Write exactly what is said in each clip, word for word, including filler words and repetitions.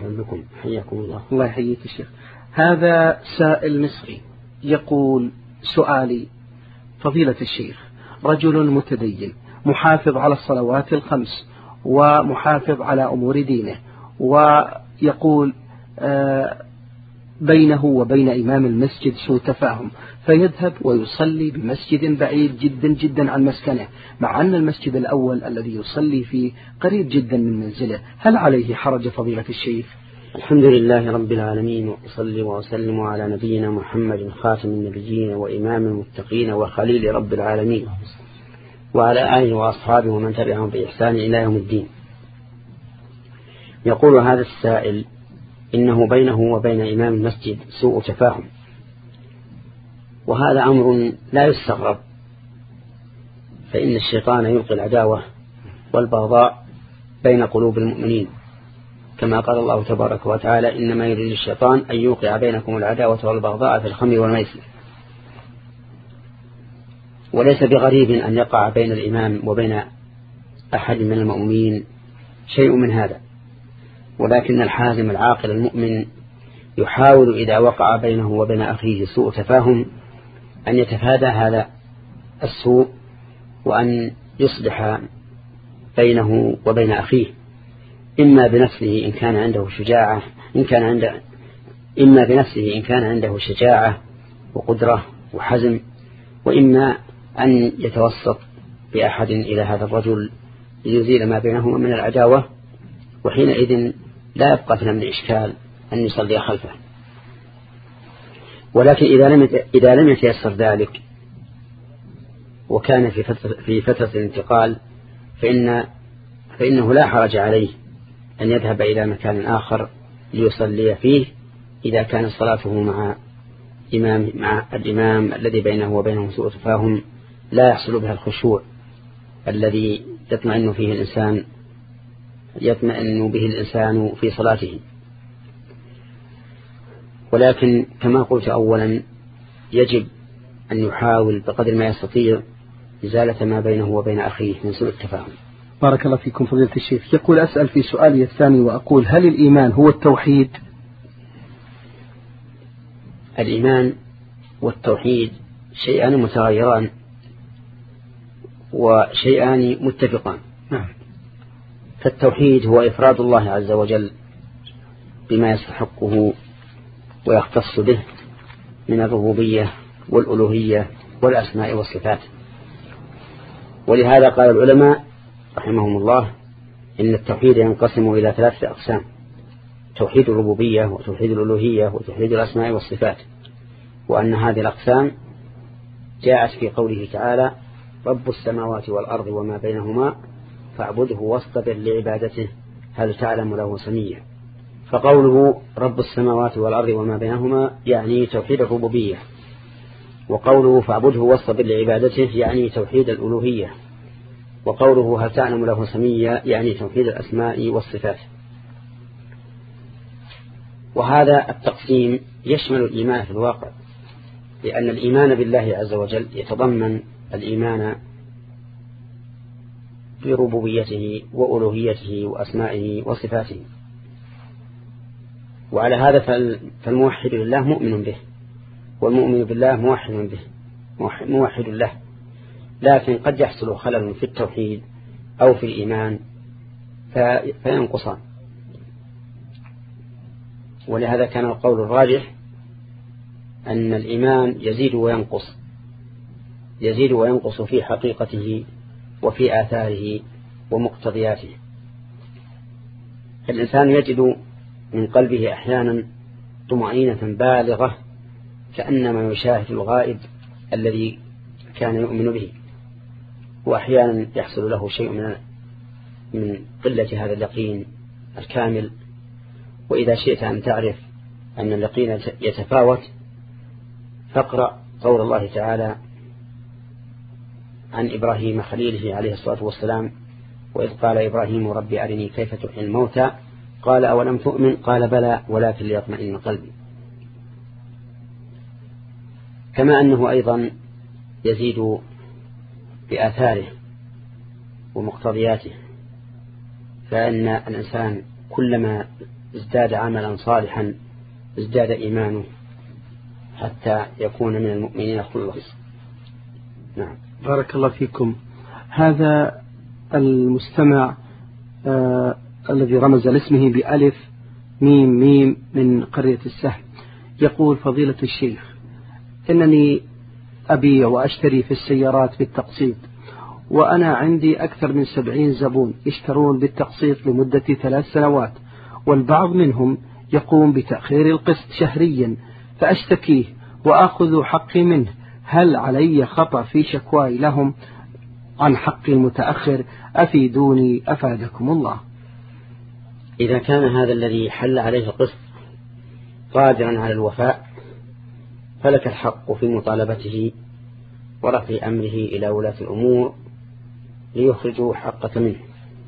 وسهلا بكم، حياكم الله. الله يحييك الشيخ. هذا سائل مصري يقول: سؤالي فضيلة الشيخ، رجل متدين محافظ على الصلوات الخمس ومحافظ على أمور دينه، ويقول آه بينه وبين إمام المسجد سوء تفاهم، فيذهب ويصلي بمسجد بعيد جدا جدا عن مسكنه، مع أن المسجد الأول الذي يصلي فيه قريب جدا من منزله، هل عليه حرج فضيلة الشيخ؟ الحمد لله رب العالمين، وأصلي وأسلم على نبينا محمد خاتم النبيين وإمام المتقين وخليل رب العالمين، وعلى آله وأصحابه ومن تبعهم بإحسان إلى يوم الدين. يقول هذا السائل: إنه بينه وبين إمام المسجد سوء تفاهم، وهذا أمر لا يستغرب، فإن الشيطان يلقي العداوة والبغضاء بين قلوب المؤمنين، كما قال الله تبارك وتعالى: إنما يريد الشيطان أن يوقع بينكم العداوة والبغضاء في الخمر والميسر. وليس بغريب أن يقع بين الإمام وبين أحد من المؤمنين شيء من هذا، ولكن الحازم العاقل المؤمن يحاول إذا وقع بينه وبين أخيه سوء تفاهم أن يتفادى هذا السوء، وأن يصلح بينه وبين أخيه، إما بنفسه إن كان عنده شجاعة إن كان عنده إما بنفسه إن كان عنده شجاعة وقدرة وحزم، وإما أن يتوسط بأحد إلى هذا الرجل ليزيل ما بينهما من العداوة، وحينئذ لا يبقى في من إشكال أن يصلي خلفه. ولكن إذا لم إذا لم يتيسر ذلك وكان في فترة في فترة الانتقال، فإن فإنه لا حرج عليه أن يذهب إلى مكان آخر ليصلي فيه، إذا كان صلاته مع إمام مع الإمام الذي بينه وبينه سوء تفاهم لا يحصل بها الخشوع الذي يطمئن فيه الإنسان يطمئن به الإنسان في صلاته. ولكن كما قلت أولا، يجب أن يحاول بقدر ما يستطيع إزالة ما بينه وبين أخيه من سوء التفاهم. بارك الله فيكم فضيلة الشيخ. يقول: أسأل في سؤالي الثاني وأقول: هل الإيمان هو التوحيد؟ الإيمان والتوحيد شيئان متغيران وشيئان متفقان. نعم. فالتوحيد هو إفراد الله عز وجل بما يستحقه ويختص به من الربوبية والألوهية والأسماء والصفات. ولهذا قال العلماء رحمهم الله إن التوحيد ينقسم إلى ثلاثة أقسام: توحيد الربوبية وتوحيد الألوهية وتوحيد الأسماء والصفات، وأن هذه الأقسام جاءت في قوله تعالى: رب السماوات والأرض وما بينهما فاعبده واصطبر لعبادته هل تعلم له سميا. فقوله رب السماوات والأرض وما بينهما يعني توحيد الربوبية، وقوله فاعبده واصطبر لعبادته يعني توحيد الألوهية، وقوله هل تعلم له سميا يعني توحيد الأسماء والصفات. وهذا التقسيم يشمل الإيمان في الواقع، لأن الإيمان بالله عز وجل يتضمن الإيمان بربوبيته وألوهيته وأسمائه وصفاته. وعلى هذا فالموحد لله مؤمن به، والمؤمن بالله موحد به موحد له، لكن قد يحصل خلل في التوحيد أو في الإيمان فينقصان. ولهذا كان القول الراجح أن الإيمان يزيد وينقص يزيد وينقص في حقيقته وفي آثاره ومقتضياته. الإنسان يجد من قلبه أحيانا طمأنينة بالغة كأنما يشاهد الغائب الذي كان يؤمن به، وأحيانا يحصل له شيء من من قلة هذا اليقين الكامل. وإذا شئت أن تعرف أن اليقين يتفاوت فاقرأ قول الله تعالى عن إبراهيم خليله عليه الصلاة والسلام: وإذ قال إبراهيم رب أرني كيف تحيي الموتى قال أولم تؤمن قال بلى ولكن ليطمئن قلبي. كما أنه أيضا يزيد بآثاره ومقتضياته، فإن الإنسان كلما ازداد عملا صالحا ازداد إيمانه حتى يكون من المؤمنين خلص. نعم. بارك الله فيكم. هذا المستمع آه الذي رمز لاسمه بألف ميم ميم من قرية السهل يقول: فضيلة الشيخ، إنني أبيع وأشتري في السيارات بالتقسيط، وأنا عندي أكثر من سبعين زبون يشترون بالتقسيط لمدة ثلاث سنوات، والبعض منهم يقوم بتأخير القسط شهريا، فأشتكيه وأخذ حقي منه. هل علي خطأ في شكواي لهم عن حقي المتأخر؟ أفيدوني أفادكم الله. إذا كان هذا الذي حل عليه القسط قادرا على الوفاء فلك الحق في مطالبته ورفع أمره إلى ولاة الأمور ليخرجوا حقك منه.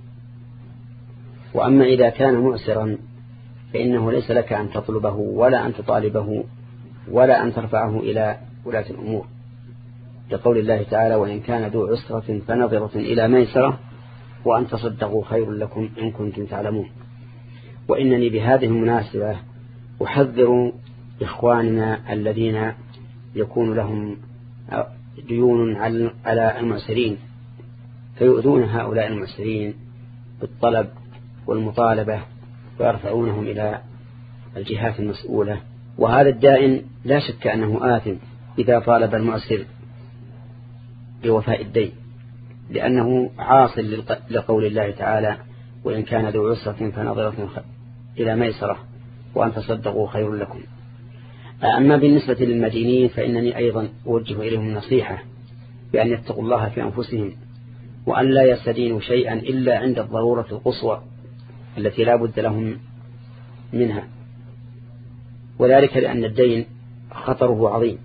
وأما إذا كان معسرا فإنه ليس لك أن تطلبه ولا أن تطالبه ولا أن ترفعه إلى ولاة الأمور، لقول الله تعالى: وإن كان ذو عسرة فنظرة إلى ميسرة وأن تصدقوا خير لكم إن كنتم تعلمون. وإنني بهذه المناسبة أحذر إخواننا الذين يكون لهم ديون على المعسرين فيؤذون هؤلاء المعسرين بالطلب والمطالبة ويرفعونهم إلى الجهات المسؤولة. وهذا الدائن لا شك أنه آثم إذا طالب المعسر بوفاء الدين، لأنه عاصل لقول الله تعالى: وإن كان ذو عسرة فنظرة إلى ميسرة وأن تصدقوا خير لكم. أما بالنسبة للمدينين فإنني أيضا أوجه إليهم نصيحة بأن يتقوا الله في أنفسهم، وأن لا يستدينوا شيئا إلا عند الضرورة القصوى التي لا بد لهم منها، وذلك لأن الدين خطره عظيم،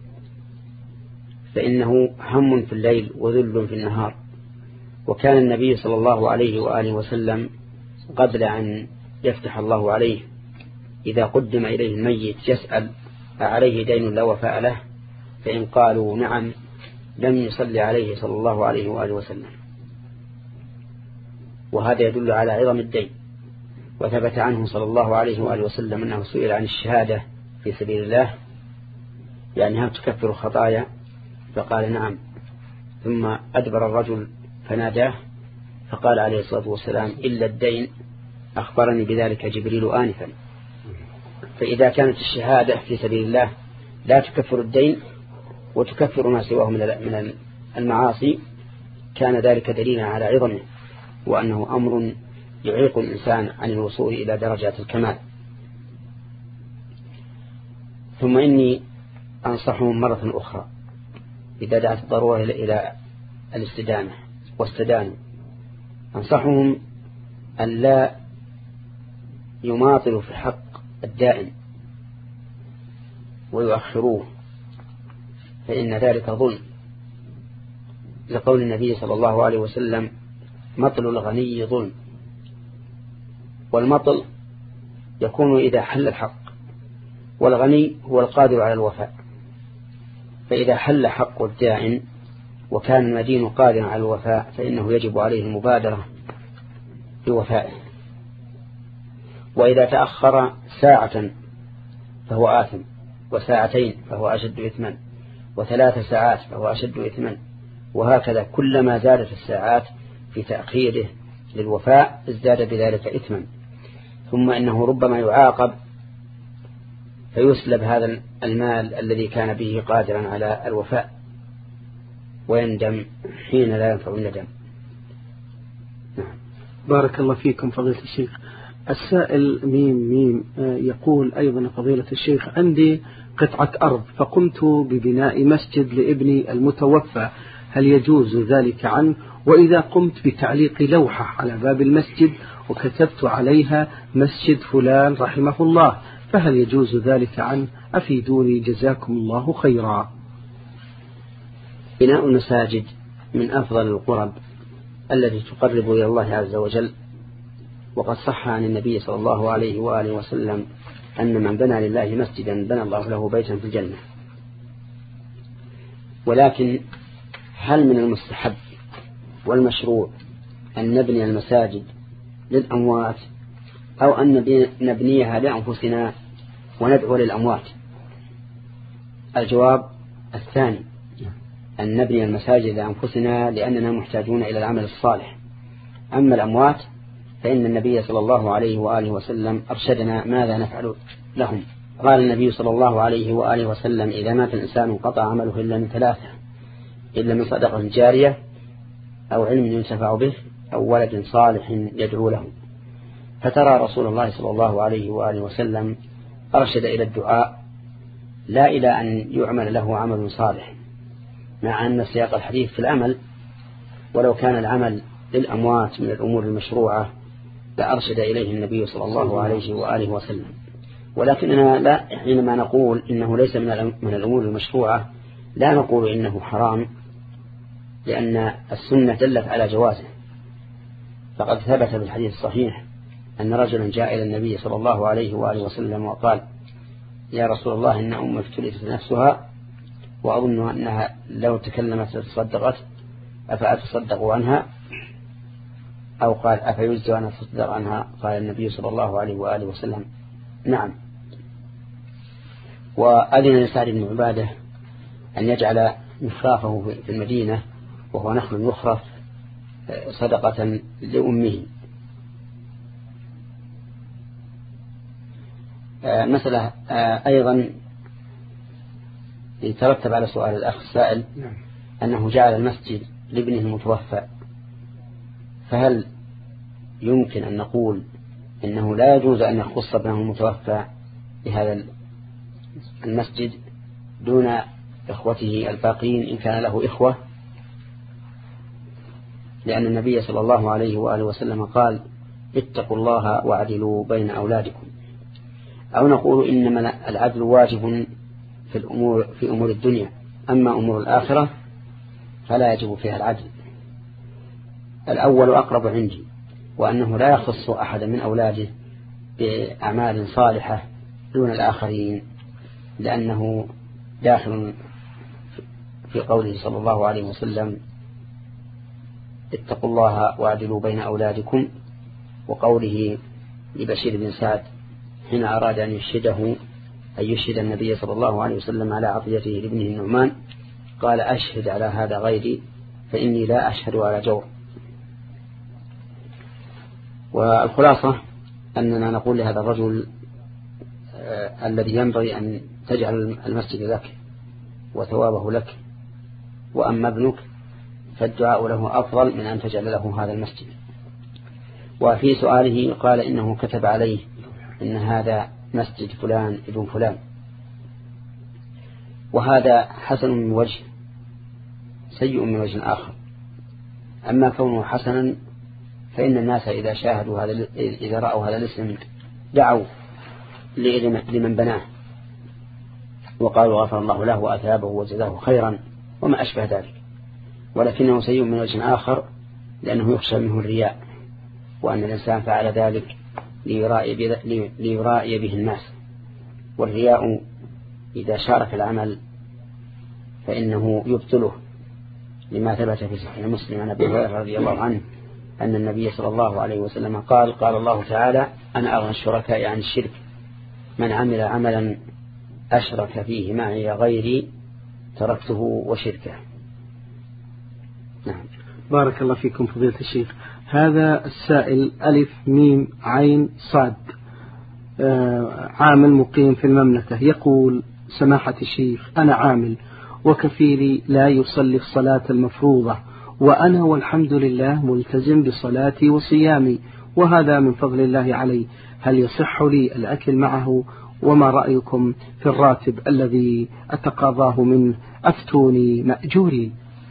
فإنه هم في الليل وذل في النهار. وكان النبي صلى الله عليه وآله وسلم قبل أن يفتح الله عليه إذا قدم إليه الميت يسأل: أعليه دين لا وفاء له؟ فإن قالوا نعم لم يصلي عليه صلى الله عليه وآله وسلم. وهذا يدل على عظم الدين. وثبت عنه صلى الله عليه وآله وسلم أنه سئل عن الشهادة في سبيل الله، يعني هل تكفر الخطايا؟ فقال نعم. ثم أدبر الرجل فناداه فقال عليه الصلاة والسلام: إلا الدين، أخبرني بذلك جبريل آنفا. فإذا كانت الشهادة في سبيل الله لا تكفر الدين وتكفر ما سواه من المعاصي كان ذلك دليلا على عظمه، وأنه أمر يعيق الإنسان عن الوصول إلى درجات الكمال. ثم إني أنصحهم مرة أخرى إذا دعت الضرورة إلى الاستدانة واستدانوا، أنصحهم أن لا يماطلوا في حق الدائن ويؤخروه، فإن ذلك ظلم، لقول النبي صلى الله عليه وسلم: مطل الغني ظلم. والمطل يكون إذا حل الحق، والغني هو القادر على الوفاء، فإذا حل حق الدائن وكان المدين قادرا على الوفاء فإنه يجب عليه المبادرة بوفائه. وإذا تأخر ساعة فهو آثم، وساعتين فهو أشد إثما، وثلاث ساعات فهو أشد إثما، وهكذا كلما زادت الساعات في تأخيره للوفاء ازداد بذلك إثما. ثم إنه ربما يعاقب فيسلب هذا المال الذي كان به قادرا على الوفاء ويندم حين لا ينفع الندم. بارك الله فيكم فضيلة الشيخ. السائل ميم ميم يقول أيضا: فضيلة الشيخ، عندي قطعة أرض فقمت ببناء مسجد لابني المتوفى، هل يجوز ذلك عنه؟ وإذا قمت بتعليق لوحة على باب المسجد وكتبت عليها مسجد فلان رحمه الله، فهل يجوز ذلك عنه؟ أفيدوني جزاكم الله خيرا. بناء المساجد من أفضل القرب التي تقرب إلى الله عز وجل، وقد صح عن النبي صلى الله عليه وآله وسلم أن من بنى لله مسجدا بنى الله له بيتا في الجنة. ولكن هل من المستحب والمشروع أن نبني المساجد للأموات أو أن نبنيها لأنفسنا وندعو للأموات؟ الجواب الثاني، أن نبني المساجد لأنفسنا لأننا محتاجون إلى العمل الصالح. أما الأموات فإن النبي صلى الله عليه وآله وسلم أرشدنا ماذا نفعل لهم. قال النبي صلى الله عليه وآله وسلم: إذا مات الإنسان قطع عمله إلا من ثلاثة، إلا من صدقة جارية أو علم ينتفع به أو ولد صالح يدعو له. فترى رسول الله صلى الله عليه وآله وسلم أرشد إلى الدعاء لا إلى أن يعمل له عمل صالح، مع أن سياق الحديث في العمل، ولو كان العمل للأموات من الأمور المشروعة لأرشد إليه النبي صلى الله عليه وآله وسلم. ولكننا لا حينما نقول إنه ليس من الأمور المشروعة لا نقول إنه حرام، لأن السنة دلت على جوازه. فقد ثبت في الحديث الصحيح أن رجلا جاء إلى النبي صلى الله عليه وآله وسلم وقال: يا رسول الله، إن أم افتلت نفسها وأظن أنها لو تكلمت تصدقت، أفأتصدق عنها؟ أو قال: أفيجزي أن أتصدق عنها؟ قال النبي صلى الله عليه وآله وسلم: نعم. وأذن لسعد بن عبادة أن يجعل مخرافه في المدينة وهو نخل يخرف صدقة لأمه. مسألة أيضا يترتب على سؤال الأخ السائل أنه جعل المسجد لابنه المتوفى، فهل يمكن أن نقول إنه لا يجوز أن يخص ابنه المتوفى بهذا المسجد دون إخوته الباقين إن كان له إخوة؟ لأن النبي صلى الله عليه وآله وسلم قال: اتقوا الله واعدلوا بين أولادكم. أو نقول إنما العدل واجب في الأمور في أمور الدنيا، أما أمور الآخرة فلا يجب فيها العدل. الأول أقرب عندي، وأنه لا يخص أحد من أولاده بأعمال صالحة دون الآخرين، لأنه داخل في قوله صلى الله عليه وسلم: اتقوا الله واعدلوا بين أولادكم، وقوله لبشير بن سعد حين أراد أن يشهده أن يشهد النبي صلى الله عليه وسلم على عطيته لابنه النعمان قال: أشهد على هذا غيري فإني لا أشهد على جور. والخلاصة أننا نقول لهذا الرجل آه الذي ينبغي أن تجعل المسجد لك وثوابه لك، وأما ابنك فالدعاء له أفضل من أن تجعل له هذا المسجد. وفي سؤاله قال إنه كتب عليه إن هذا مسجد فلان ابن فلان، وهذا حسن من وجه سيء من وجه آخر. أما كونه حسنا فإن الناس إذا شاهدوا هذا إذا رأوا هذا الاسم دعوا لمن بناه وقالوا غفر الله له وأثابه وجزاه خيرا وما أشبه ذلك. ولكنه سيء من وجه آخر لأنه يخشى منه الرياء، وأن الإنسان فعل ذلك ليرائي به الناس، والرياء إذا شارك العمل فإنه يبطله، لما ثبت في صحيح مسلم عن أبي هريرة رضي الله عنه أن النبي صلى الله عليه وسلم قال: قال الله تعالى: أنا أغنى الشركاء عن الشرك، من عمل عملا أشرك فيه معي غيري تركته وشركه. نعم. بارك الله فيكم فضيلة الشيخ. هذا السائل ألف ميم عين صاد، آه عامل مقيم في المملكة، يقول: سماحة الشيخ، أنا عامل وكفيلي لا يصلي الصلاة المفروضة، وأنا والحمد لله ملتزم بصلاتي وصيامي، وهذا من فضل الله علي، هل يصح لي الأكل معه؟ وما رأيكم في الراتب الذي أتقاضاه منه؟ أفتوني مأجوري.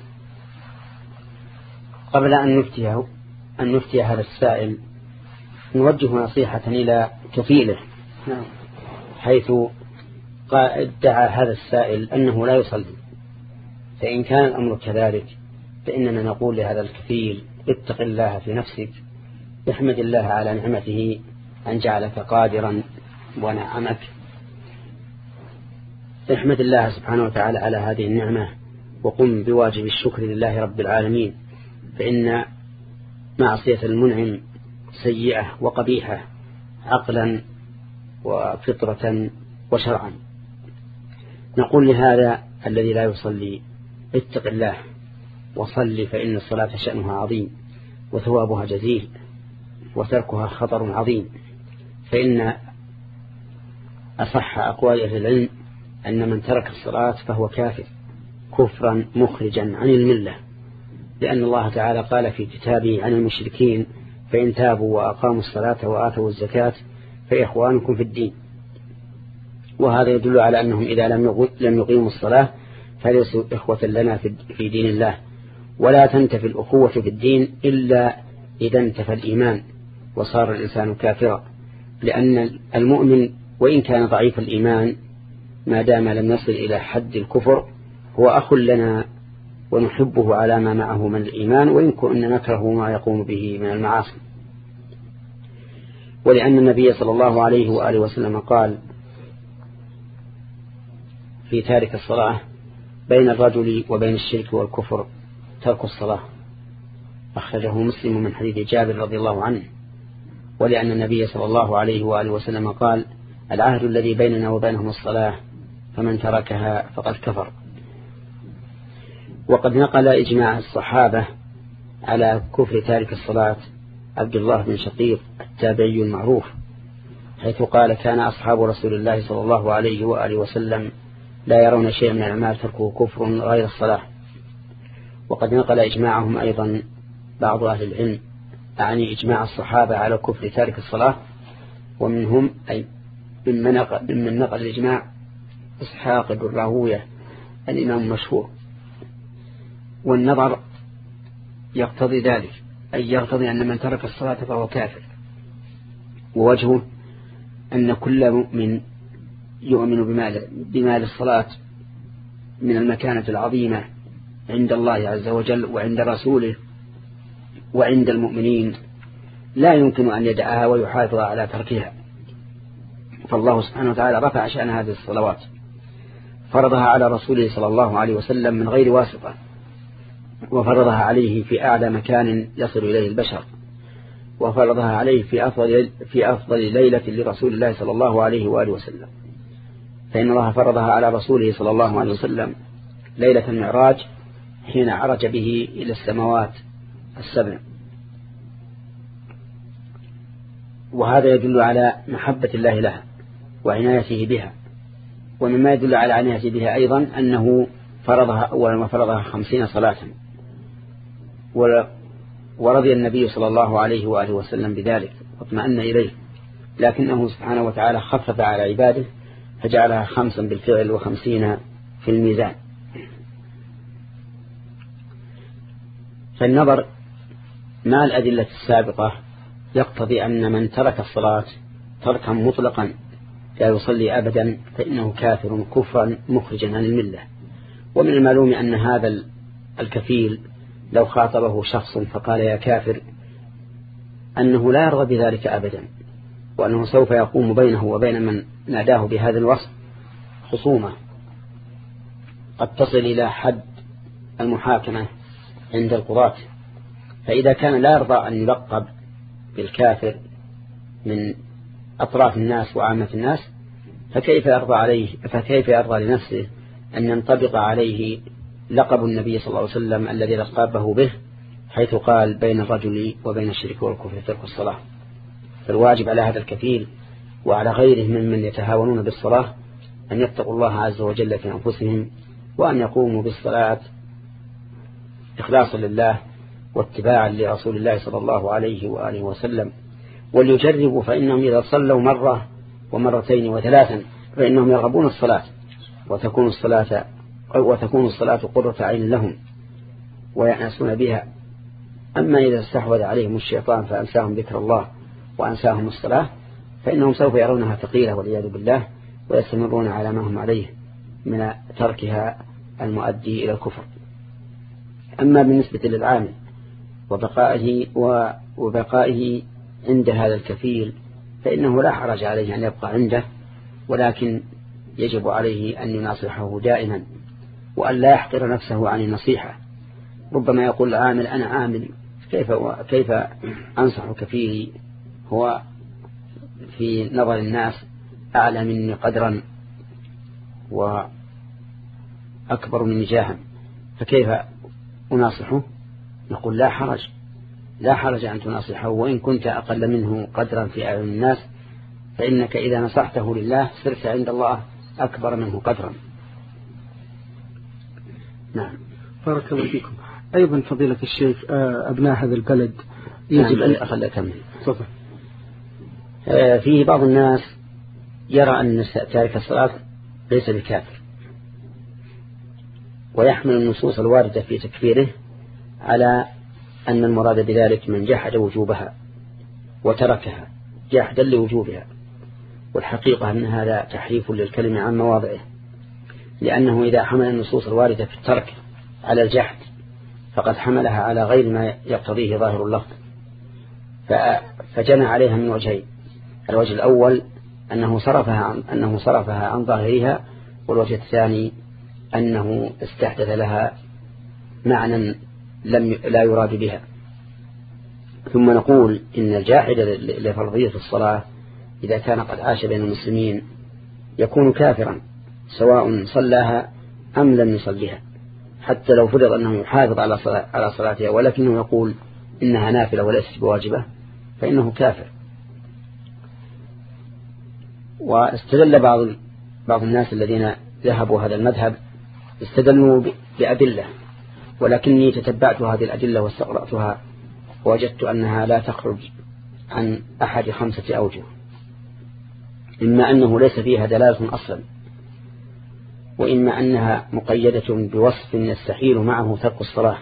قبل أن نفتيه أن نفتي هذا السائل نوجه نصيحة إلى كفيله، حيث ادعى هذا السائل أنه لا يصلي. فإن كان الأمر كذلك فإننا نقول لهذا الكفيل: اتق الله في نفسك، احمد الله على نعمته أن جعلك قادرا ونعمك، احمد الله سبحانه وتعالى على هذه النعمة، وقم بواجب الشكر لله رب العالمين، فإن معصية المنعم سيئة وقبيحة، عقلا وفطرة وشرعا. نقول لهذا الذي لا يصلي اتق الله وصل، فإن الصلاة شأنها عظيم وثوابها جزيل وتركها خطر عظيم. فإن أصح أقوال أهل العلم أن من ترك الصلاة فهو كافر كفرا مخرجا عن الملة، لأن الله تعالى قال في كتابه عن المشركين فإن تابوا وأقاموا الصلاة وآتوا الزكاة فإخوانكم في الدين. وهذا يدل على أنهم إذا لم يقيموا الصلاة فليسوا إخوة لنا في دين الله. ولا تنتفي الأخوة في الدين إلا إذا انتفى الإيمان وصار الإنسان كافرا، لأن المؤمن وإن كان ضعيف الإيمان ما دام لم يصل إلى حد الكفر هو أخ لنا ونحبه على ما معه من الإيمان، وإن كنا نكره ما يقوم به من المعاصي. ولأن النبي صلى الله عليه وآله وسلم قال في تارك الصلاة بين الرجل وبين الشرك والكفر ترك الصلاة، أخرجه مسلم من حديث جابر رضي الله عنه. ولأن النبي صلى الله عليه وآله وسلم قال العهد الذي بيننا وبينهم الصلاة فمن تركها فقد كفر. وقد نقل إجماع الصحابة على كفر تارك الصلاة عبد الله بن شقيق التابعي المعروف، حيث قال كان أصحاب رسول الله صلى الله عليه وآله وسلم لا يرون شيئا من الأعمال تركه كفر غير الصلاة. وقد نقل إجماعهم أيضا بعض أهل العلم، أعني إجماع الصحابة على كفر تارك الصلاة، ومنهم أي ممن نقل, من نقل الإجماع إسحاق بن راهوية الإمام المشهور. والنظر يقتضي ذلك، أي يقتضي أن من ترك الصلاة فهو كافر. ووجهه أن كل مؤمن يؤمن بمال, بمال الصلاة من المكانة العظيمة عند الله عز وجل وعند رسوله وعند المؤمنين لا يمكن أن يدعها ويحافظ على تركها. فالله سبحانه وتعالى رفع شأن هذه الصلوات، فرضها على رسوله صلى الله عليه وسلم من غير واسطة، وفرضها عليه في أعلى مكان يصل إليه البشر، وفرضها عليه في أفضل, في أفضل ليلة لرسول الله صلى الله عليه وآله وسلم. فإن الله فرضها على رسوله صلى الله عليه وسلم ليلة المعراج حين عرج به إلى السماوات السبع. وهذا يدل على محبة الله لها وعنايته بها. ومما يدل على عنايته بها أيضا أنه فرضها أولا وفرضها خمسين صلاة، ورضي النبي صلى الله عليه وآله وسلم بذلك واطمأن إليه، لكنه سبحانه وتعالى خفف على عباده فجعلها خمسا بالفعل وخمسين في الميزان. فالنظر مع الأدلة السابقة يقتضي أن من ترك الصلاة تركا مطلقا لا يصلي أبدا فإنه كافر كفرا مخرجا عن الملة. ومن المعلوم أن هذا الكفيل لو خاطبه شخص فقال يا كافر أنه لا يرضى بذلك أبدا، وأنه سوف يقوم بينه وبين من ناداه بهذا الوصف خصومة قد تصل إلى حد المحاكمة عند القضاة. فإذا كان لا يرضى أن يلقب بالكافر من أطراف الناس وعامة الناس فكيف يرضى عليه فكيف يرضى لنفسه أن ينطبق عليه لقب النبي صلى الله عليه وسلم الذي لقبه به، حيث قال بين الرجل وبين الشرك والكفر ترك الصلاة. فالواجب على هذا الكفيل وعلى غيره ممن يتهاونون بالصلاة أن يتقوا الله عز وجل في أنفسهم، وأن يقوموا بالصلاة إخلاصا لله واتباعا لرسول الله صلى الله عليه وآله وسلم. وليجربوا فإنهم إذا صلوا مرة ومرتين وثلاثا فإنهم يرغبون الصلاة وتكون الصلاة وتكون الصلاة قرة عين لهم ويأنسون بها. أما إذا استحوذ عليهم الشيطان فأنساهم ذكر الله وأنساهم الصلاة فإنهم سوف يرونها ثقيلة والعياذ بالله، ويستمرون على ما هم عليه من تركها المؤدي إلى الكفر. أما بالنسبة للعامل وبقائه, وبقائه عند هذا الكفيل فإنه لا حرج عليه أن يبقى عنده، ولكن يجب عليه أن يناصحه دائما وأن لا يحقر نفسه عن النصيحة. ربما يقول العامل أنا عامل كيف, كيف أنصح كفيلي هو في نظر الناس أعلى مني قدرا وأكبر مني جاها، فكيف أناصحه؟ نقول لا حرج، لا حرج أن تناصحه، وإن كنت أقل منه قدرا في أعين الناس، فإنك إذا نصحته لله صرت عند الله أكبر منه قدرا. نعم. بارك الله فيكم. أيضا فضيلة الشيخ، أبناء هذا البلد يجب أن أخلي أكمل. فيه بعض الناس يرى أن تارك الصلاة ليس بكافر، ويحمل النصوص الواردة في تكفيره على أن المراد بذلك من جحد وجوبها وتركها جحدا لوجوبها، والحقيقة أن هذا تحريف للكلمة عن مواضعه، لأنه إذا حمل النصوص الواردة في الترك على الجحد فقد حملها على غير ما يقتضيه ظاهر اللفظ، فجنى عليها من وجهين: الوجه الأول أنه صرفها عن, أنه صرفها عن ظاهرها، والوجه الثاني أنه استحدث لها معنى لم لا يراد بها. ثم نقول إن الجاحد لفرضية الصلاة إذا كان قد عاش بين المسلمين يكون كافرا سواء صلاها أم لم يصليها، حتى لو فرض أنه يحافظ على على صلاتها ولكنه يقول إنها نافلة وليست بواجبة فإنه كافر. واستدل بعض بعض الناس الذين ذهبوا هذا المذهب استدلوا بأدلة، ولكني تتبعت هذه الأدلة واستقرأتها ووجدت أنها لا تخرج عن أحد خمسة أوجه: إما أنه ليس فيها دلالة أصلا، وإما أنها مقيدة بوصف يستحيل معه ترك الصلاة،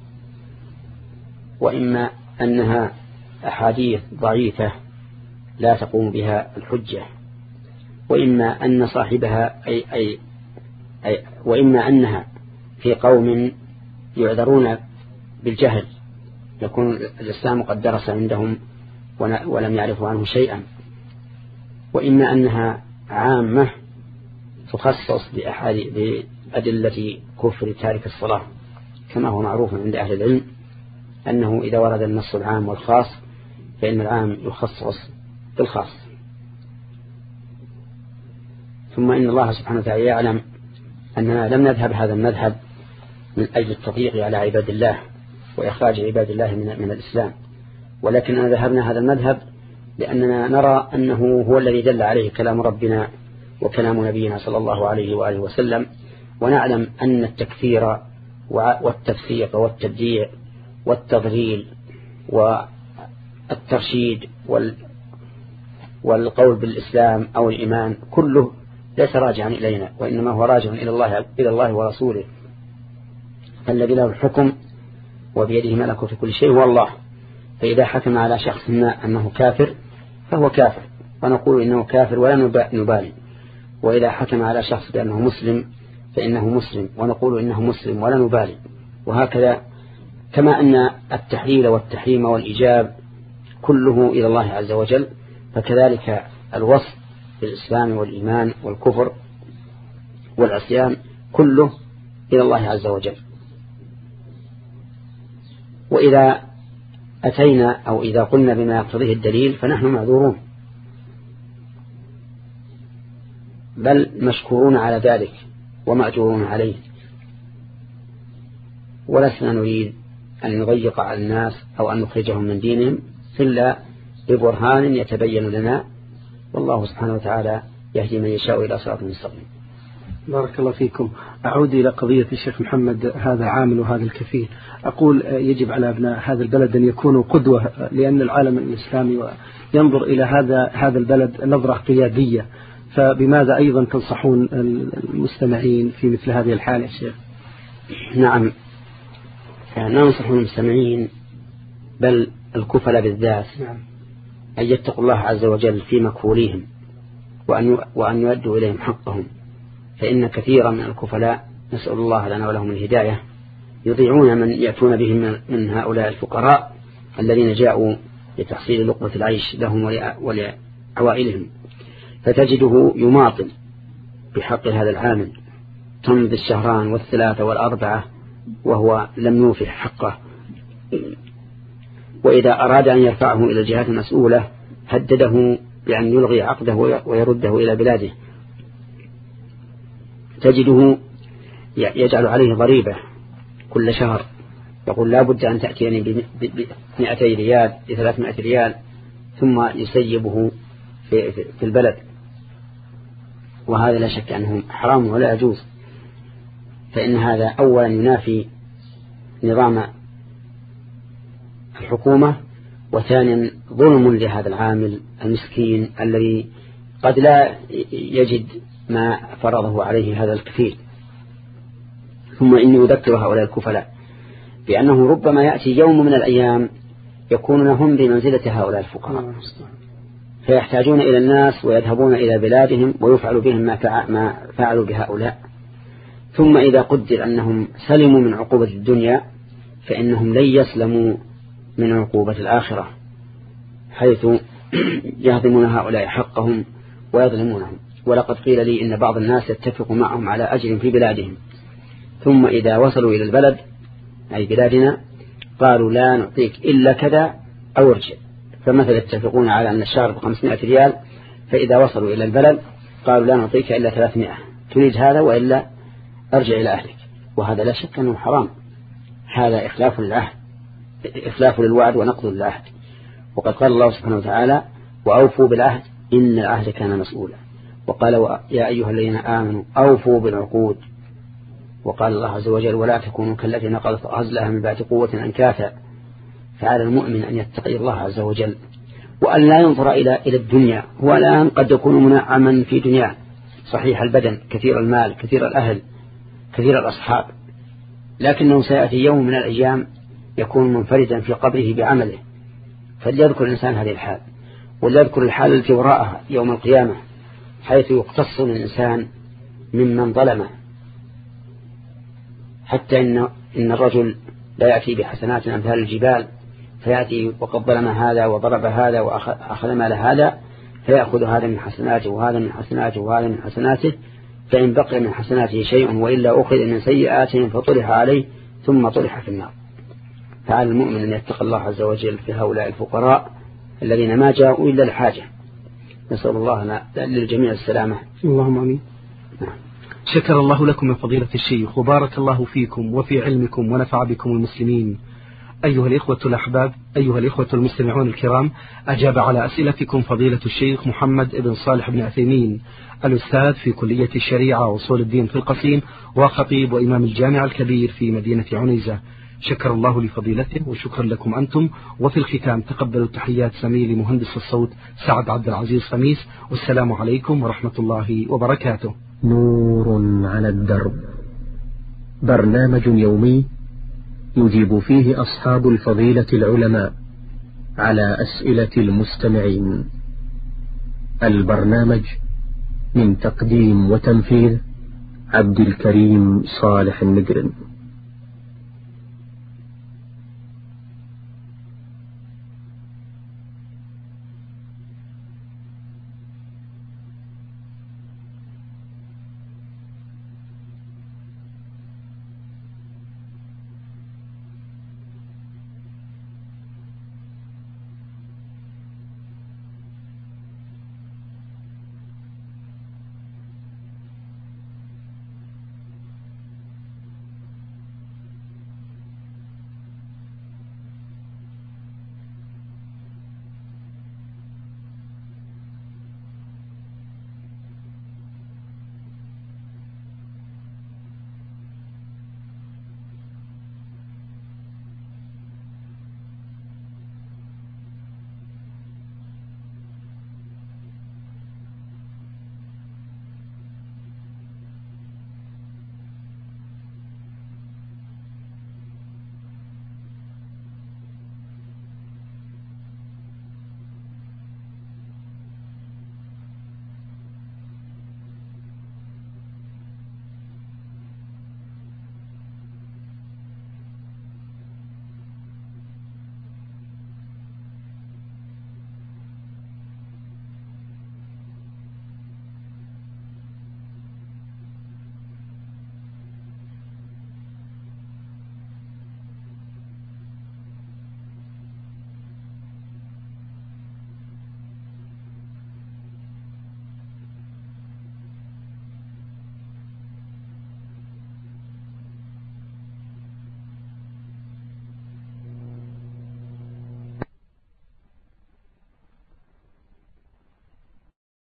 وإما أنها أحاديث ضعيفة لا تقوم بها الحجة، وإما أن صاحبها أي أي أي وإما أنها في قوم يعذرون بالجهل يكون الإسلام قد درس عندهم ولم يعرفوا عنه شيئا، وإما أنها عامة تخصص بأدلة كفر تارك الصلاة، كما هو معروف عند أهل العلم أنه إذا ورد النص العام والخاص فإن العام يخصص بالخاص. ثم إن الله سبحانه وتعالى يعلم أننا لم نذهب هذا المذهب من أجل التضييق على عباد الله وإخراج عباد الله من, من الإسلام، ولكننا ذهبنا هذا المذهب لأننا نرى أنه هو الذي دل عليه كلام ربنا وكلام نبينا صلى الله عليه وآله وسلم، ونعلم أن التكفير والتفسيق والتبديع والتضليل والترشيد والقول بالإسلام أو الإيمان كله ليس راجعا إلينا، وإنما هو راجع إلى الله إلى الله ورسوله، فالذي له الحكم وبيده ملكوت كل شيء هو الله. فإذا حكم على شخص ما أنه كافر فهو كافر ونقول إنه كافر ولا نبالي، وإذا حكم على شخص بأنه مسلم فإنه مسلم ونقول إنه مسلم ولا نبالي، وهكذا. كما أن التحليل والتحريم والإيجاب كله إلى الله عز وجل، فكذلك الوصف بالإسلام والإيمان والكفر والعصيان كله إلى الله عز وجل. وإذا أتينا أو إذا قلنا بما يقتضيه الدليل فنحن معذورون، بل مشكورون على ذلك ومأجورون عليه، ولسنا نريد أن نضيق على الناس أو أن نخرجهم من دينهم إلا ببرهان يتبين لنا، والله سبحانه وتعالى يهدي من يشاء إلى صراط مستقيم. بارك الله فيكم. أعود إلى قضية الشيخ محمد، هذا عامل وهذا الكفيل. أقول يجب على أبناء هذا البلد أن يكونوا قدوة، لأن العالم الإسلامي ينظر إلى هذا هذا البلد نظرة قيادية، فبماذا أيضا تنصحون المستمعين في مثل هذه الحالة يا شيخ؟ نعم، ننصح المستمعين بل الكفل بالذات نعم. أن يتقوا الله عز وجل في مكفوليهم وأن وأن يؤدوا إليهم حقهم، فإن كثيرا من الكفلاء نسأل الله لنا ولهم الهداية يضيعون من يأتون بهم من هؤلاء الفقراء الذين جاءوا لتحصيل لقمة العيش لهم ولعوائلهم، فتجده يماطل بحق هذا العامل، تمضي الشهران والثلاثة والأربعة وهو لم يوفي حقه، وإذا أراد أن يرفعه إلى الجهات المسؤولة هدده بأن يلغي عقده ويرده إلى بلاده. تجده يجعل عليه ضريبة كل شهر، يقول لا بد أن تأتيني بمئتي ريال بثلاثمائة ريال، ثم يسيبه في, في البلد، وهذا لا شك أنه حرام ولا يجوز. فإن هذا أولا ينافي نظام الحكومة، وثانيا ظلم لهذا العامل المسكين الذي قد لا يجد ما فرضه عليه هذا الكفيل. ثم إني أذكر هؤلاء الكفلاء بأنه ربما يأتي يوم من الأيام يكونون هم بمنزلة هؤلاء الفقراء، فيحتاجون إلى الناس ويذهبون إلى بلادهم ويفعل بهم ما فعلوا بهؤلاء. ثم إذا قدر أنهم سلموا من عقوبة الدنيا فإنهم لن يسلموا من عقوبة الآخرة، حيث يهضمون هؤلاء حقهم ويظلمونهم. ولقد قيل لي إن بعض الناس يتفق معهم على أجر في بلادهم، ثم إذا وصلوا إلى البلد أي بلادنا قالوا لا نعطيك إلا كذا أو ارجع. فمثلا يتفقون على أن الشهر بخمسمائة ريال، فإذا وصلوا إلى البلد قالوا لا نعطيك إلا ثلاثمائة، تريد هذا وإلا أرجع إلى أهلك. وهذا لا شك أنه حرام، هذا إخلاف للعهد، إخلاف للوعد ونقض للعهد. وقد قال الله سبحانه وتعالى وأوفوا بالعهد إن العهد كان مسؤولا. وقال يا أيها الذين آمنوا أوفوا بالعقود. وقال الله عز وجل ولا تكونوا كالتي نقضت غزلها من بعد قوة أنكاثا. فعلى المؤمن أن يتقي الله عز وجل وأن لا ينظر إلى إلى الدنيا. هو الآن قد يكون منعما في دنياه، صحيح البدن، كثير المال، كثير الأهل، كثير الأصحاب، لكنه سيأتي يوم من الأيام يكون منفردا في قبره بعمله. فليذكر الإنسان هذه الحال، وليذكر الحال التي وراءها يوم القيامة، حيث يقتص من الإنسان ممن ظلمه. حتى إن, إن الرجل لا يأتي بحسنات أمثال الجبال، فيأتي وقد ظلم هذا وضرب هذا وأخذ مال هذا، فيأخذ هذا من حسناته وهذا من حسناته وهذا من حسناته، فإن بقي من حسناته شيء وإلا أخذ من سيئاتهم فطرح عليه ثم طرح في النار. فعلى المؤمن أن يتقى الله عز وجل في هؤلاء الفقراء الذين ما جاءوا إلا الحاجة. نسأل الله للجميع السلامة. اللهم آمين. شكر الله لكم من فضيلة الشيخ، وبارك الله فيكم وفي علمكم ونفع بكم المسلمين. أيها الإخوة الأحباب، أيها الإخوة المستمعون الكرام، أجاب على أسئلتكم فضيلة الشيخ محمد بن صالح بن عثيمين، الأستاذ في كلية الشريعة وأصول الدين في القصيم، وخطيب وإمام الجامع الكبير في مدينة عنيزة. شكر الله لفضيلته وشكرا لكم أنتم. وفي الختام تقبلوا تحيات زميلي مهندس الصوت سعد عبد العزيز خميس، والسلام عليكم ورحمة الله وبركاته. نور على الدرب، برنامج يومي يجيب فيه أصحاب الفضيلة العلماء على أسئلة المستمعين. البرنامج من تقديم وتنفيذ عبد الكريم صالح المجرم.